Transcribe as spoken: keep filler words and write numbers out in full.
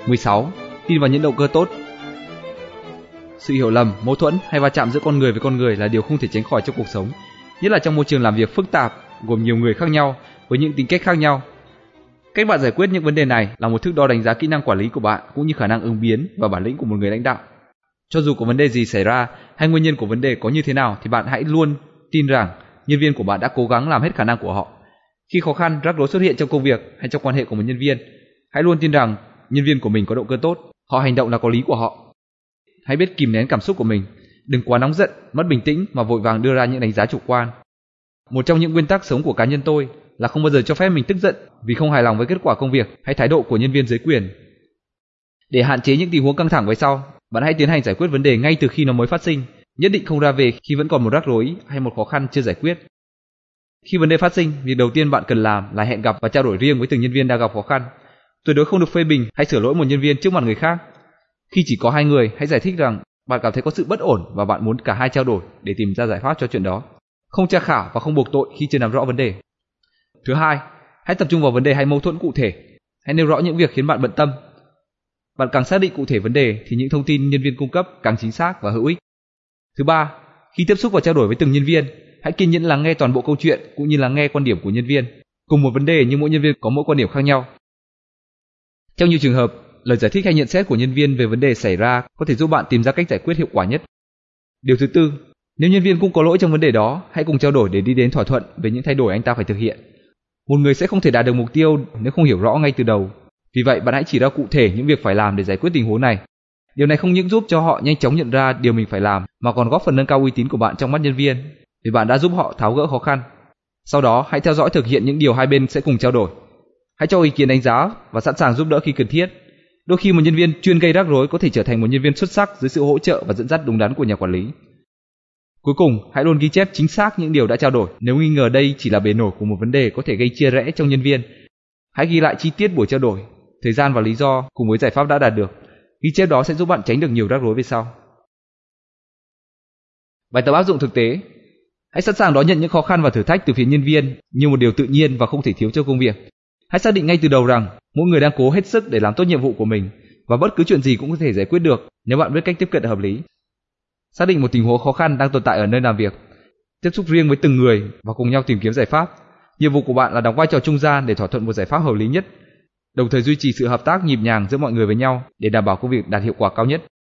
mười sáu. Tin vào những động cơ tốt. Sự hiểu lầm, mâu thuẫn hay va chạm giữa con người với con người là điều không thể tránh khỏi trong cuộc sống, nhất là trong môi trường làm việc phức tạp, gồm nhiều người khác nhau với những tính cách khác nhau. Cách bạn giải quyết những vấn đề này là một thước đo đánh giá kỹ năng quản lý của bạn cũng như khả năng ứng biến và bản lĩnh của một người lãnh đạo. Cho dù có vấn đề gì xảy ra hay nguyên nhân của vấn đề có như thế nào thì bạn hãy luôn tin rằng nhân viên của bạn đã cố gắng làm hết khả năng của họ. Khi khó khăn, rắc rối xuất hiện trong công việc hay trong quan hệ của một nhân viên, hãy luôn tin rằng nhân viên của mình có động cơ tốt, họ hành động là có lý của họ. Hãy biết kìm nén cảm xúc của mình, đừng quá nóng giận, mất bình tĩnh mà vội vàng đưa ra những đánh giá chủ quan. Một trong những nguyên tắc sống của cá nhân tôi là không bao giờ cho phép mình tức giận vì không hài lòng với kết quả công việc hay thái độ của nhân viên dưới quyền. Để hạn chế những tình huống căng thẳng về sau, bạn hãy tiến hành giải quyết vấn đề ngay từ khi nó mới phát sinh, nhất định không ra về khi vẫn còn một rắc rối hay một khó khăn chưa giải quyết. Khi vấn đề phát sinh, việc đầu tiên bạn cần làm là hẹn gặp và trao đổi riêng với từng nhân viên đang gặp khó khăn. Tuyệt đối không được phê bình hay sửa lỗi một nhân viên trước mặt người khác. Khi chỉ có hai người, hãy giải thích rằng bạn cảm thấy có sự bất ổn và bạn muốn cả hai trao đổi để tìm ra giải pháp cho chuyện đó. Không tra khảo và không buộc tội khi chưa nắm rõ vấn đề. Thứ hai, hãy tập trung vào vấn đề hay mâu thuẫn cụ thể. Hãy nêu rõ những việc khiến bạn bận tâm. Bạn càng xác định cụ thể vấn đề thì những thông tin nhân viên cung cấp càng chính xác và hữu ích. Thứ ba, khi tiếp xúc và trao đổi với từng nhân viên, hãy kiên nhẫn lắng nghe toàn bộ câu chuyện cũng như lắng nghe quan điểm của nhân viên. Cùng một vấn đề nhưng mỗi nhân viên có mỗi quan điểm khác nhau. Trong nhiều trường hợp, lời giải thích hay nhận xét của nhân viên về vấn đề xảy ra có thể giúp bạn tìm ra cách giải quyết hiệu quả nhất. Điều thứ tư, nếu nhân viên cũng có lỗi trong vấn đề đó, hãy cùng trao đổi để đi đến thỏa thuận về những thay đổi anh ta phải thực hiện. Một người sẽ không thể đạt được mục tiêu nếu không hiểu rõ ngay từ đầu. Vì vậy, bạn hãy chỉ ra cụ thể những việc phải làm để giải quyết tình huống này. Điều này không những giúp cho họ nhanh chóng nhận ra điều mình phải làm, mà còn góp phần nâng cao uy tín của bạn trong mắt nhân viên, vì bạn đã giúp họ tháo gỡ khó khăn. Sau đó, hãy theo dõi thực hiện những điều hai bên sẽ cùng trao đổi. Hãy cho ý kiến đánh giá và sẵn sàng giúp đỡ khi cần thiết. Đôi khi một nhân viên chuyên gây rắc rối có thể trở thành một nhân viên xuất sắc dưới sự hỗ trợ và dẫn dắt đúng đắn của nhà quản lý. Cuối cùng, hãy luôn ghi chép chính xác những điều đã trao đổi. Nếu nghi ngờ đây chỉ là bề nổi của một vấn đề có thể gây chia rẽ trong nhân viên, hãy ghi lại chi tiết buổi trao đổi, thời gian và lý do cùng với giải pháp đã đạt được. Ghi chép đó sẽ giúp bạn tránh được nhiều rắc rối về sau. Bài tập áp dụng thực tế. Hãy sẵn sàng đón nhận những khó khăn và thử thách từ phía nhân viên như một điều tự nhiên và không thể thiếu trong công việc. Hãy xác định ngay từ đầu rằng mỗi người đang cố hết sức để làm tốt nhiệm vụ của mình và bất cứ chuyện gì cũng có thể giải quyết được nếu bạn biết cách tiếp cận hợp lý. Xác định một tình huống khó khăn đang tồn tại ở nơi làm việc. Tiếp xúc riêng với từng người và cùng nhau tìm kiếm giải pháp. Nhiệm vụ của bạn là đóng vai trò trung gian để thỏa thuận một giải pháp hợp lý nhất, đồng thời duy trì sự hợp tác nhịp nhàng giữa mọi người với nhau để đảm bảo công việc đạt hiệu quả cao nhất.